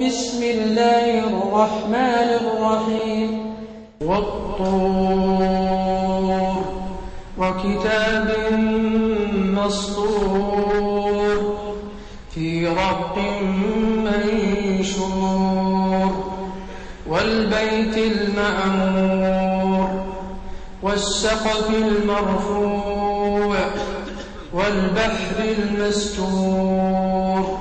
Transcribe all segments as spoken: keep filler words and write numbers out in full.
بسم الله الرحمن الرحيم والطور وكتاب مسطور في رق منشور والبيت المعمور والسقف المرفوع والبحر المسجور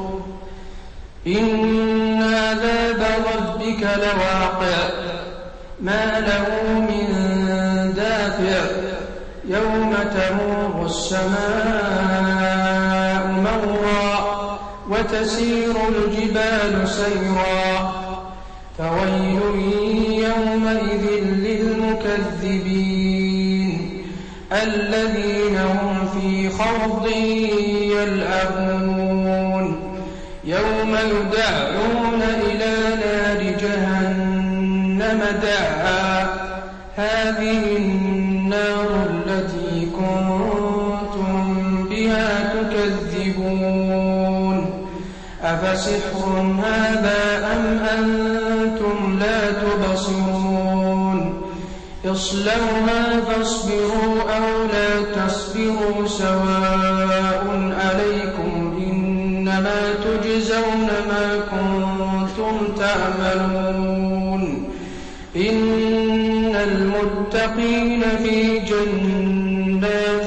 إن عذاب ربك لواقع ما له من دافع يوم تمور السماء مورا وتسير الجبال سيرا فويل يومئذ للمكذبين الذين هم في خوض يلعبون يوم يدعون إلى نار جهنم دعا هذه النار التي كنتم بها تكذبون أفسحر هذا أم أنتم لا تبصرون اصلوها فاصبروا أو لا تصبروا سواء عليكم إنما تجزون ما كنتم تعملون إن المتقين في جنات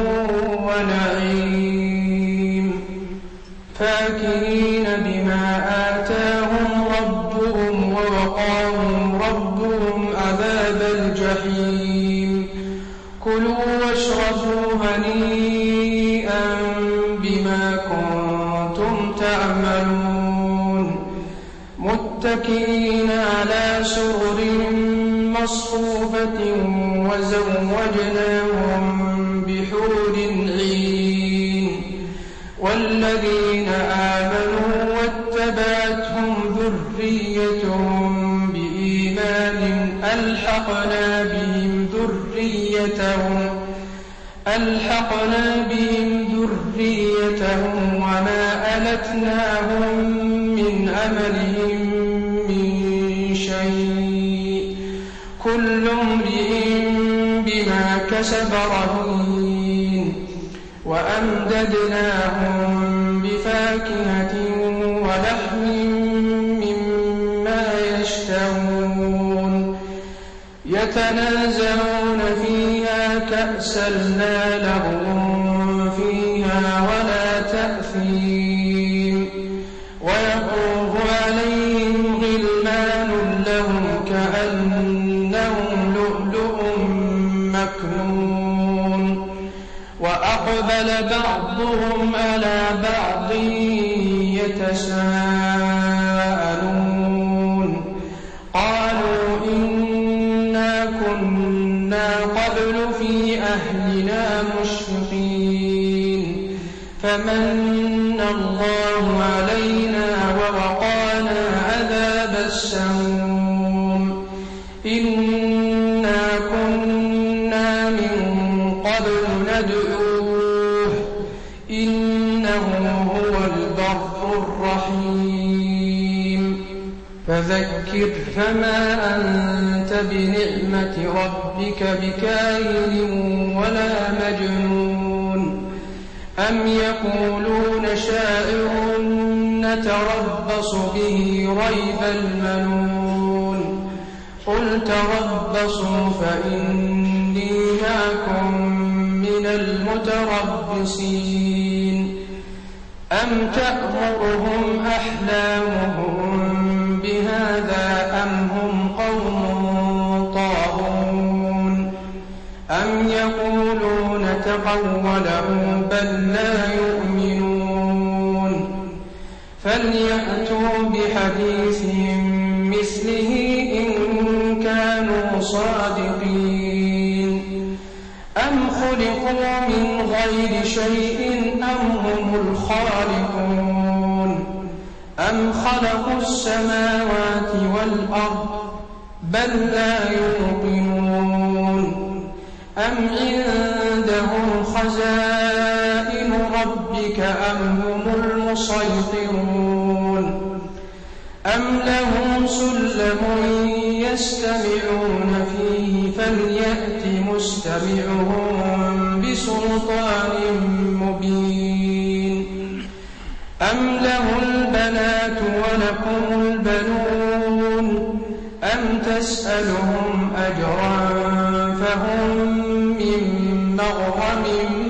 ونعيم فاكهين بما آتاهم ربهم ووقاهم ربهم عذاب الجحيم كلوا واشربوا هنيئا بما كنتم تعملون متكئين على سرر مصفوفة وزوجناهم بحور عين والذين آمنوا واتبعتهم ذريتهم بإيمان ألحقنا بهم ذريتهم ألحقنا بهم ذريتهم وما ألتناهم من عملهم من شيء كل امرئ بما كسب رهين وأمددناهم بفاكهة ولحم مما يشتهون يتنازعون فيها كأسا لا لغو فيها ولا تأثيم ويطوف عليهم غلمان لهم كأنهم لؤلؤ مكنون وأقبل بعضهم على بعض يتساءلون قالوا إنا كنا قبل في أهلنا مشفقين فمن الله علينا ووقانا عذاب السموم إنا كنا من قبل ندعوه إنه هو البر الرحيم فذكر فما أنت بنعمة ربك بكاهن ولا مجنون أم يقولون شاعر نتربص به ريب المنون قل تربصوا فإني معكم من المتربصين أم تأمرهم أحلامهم بهذا أم هم قوم طاغون أم يقولون تقوله بل لا يؤمنون فليأتوا بحديث مثله إن كانوا صادقين أم خلقوا من غير شيء أم هم الخالقون أم خلقوا السماوات والأرض بل لا يوقنون أم عندهم خزائن ربك أم هم المسيطرون أم لهم سلم يستمعون فيه فليأت مستمعهم بسلطان مبين أم له البنات ولكم البنون أم تسألهم أجرا فهم من مغرم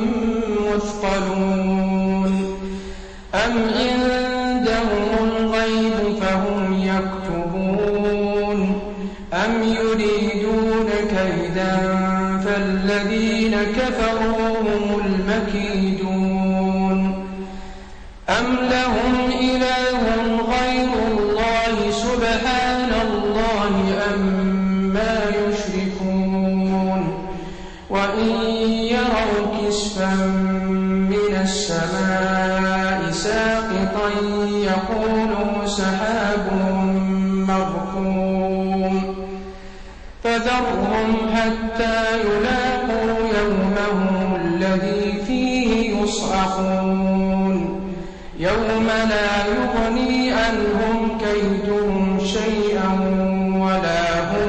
مثقلون أم عندهم الغيب فهم يكتبون أم يريدون كيدا فالذين كفروا هم المكيدون أم لهم إله غير الله سبحان الله أما يشركون وإن يروا كسفا من السماء ساقطا يقولوا سحاب مركوم فذرهم حتى يلاقوا يومهم الذي فيه يصعقون يوم لا يغني عنهم كيدهم شيئا ولا هم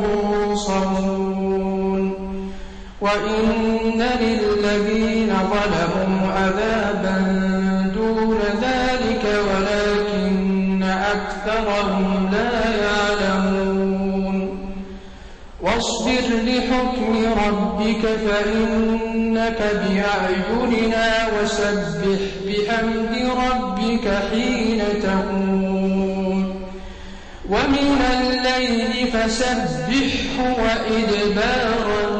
ينصرون وإن للذين ظلموا عذابا دون ذلك ولكن أكثرهم لا يعلمون واصبر لحكم ربك فإنك بأعيننا وسبح بحمد ربك حين تقوم ومن الليل فسبحه وإدبار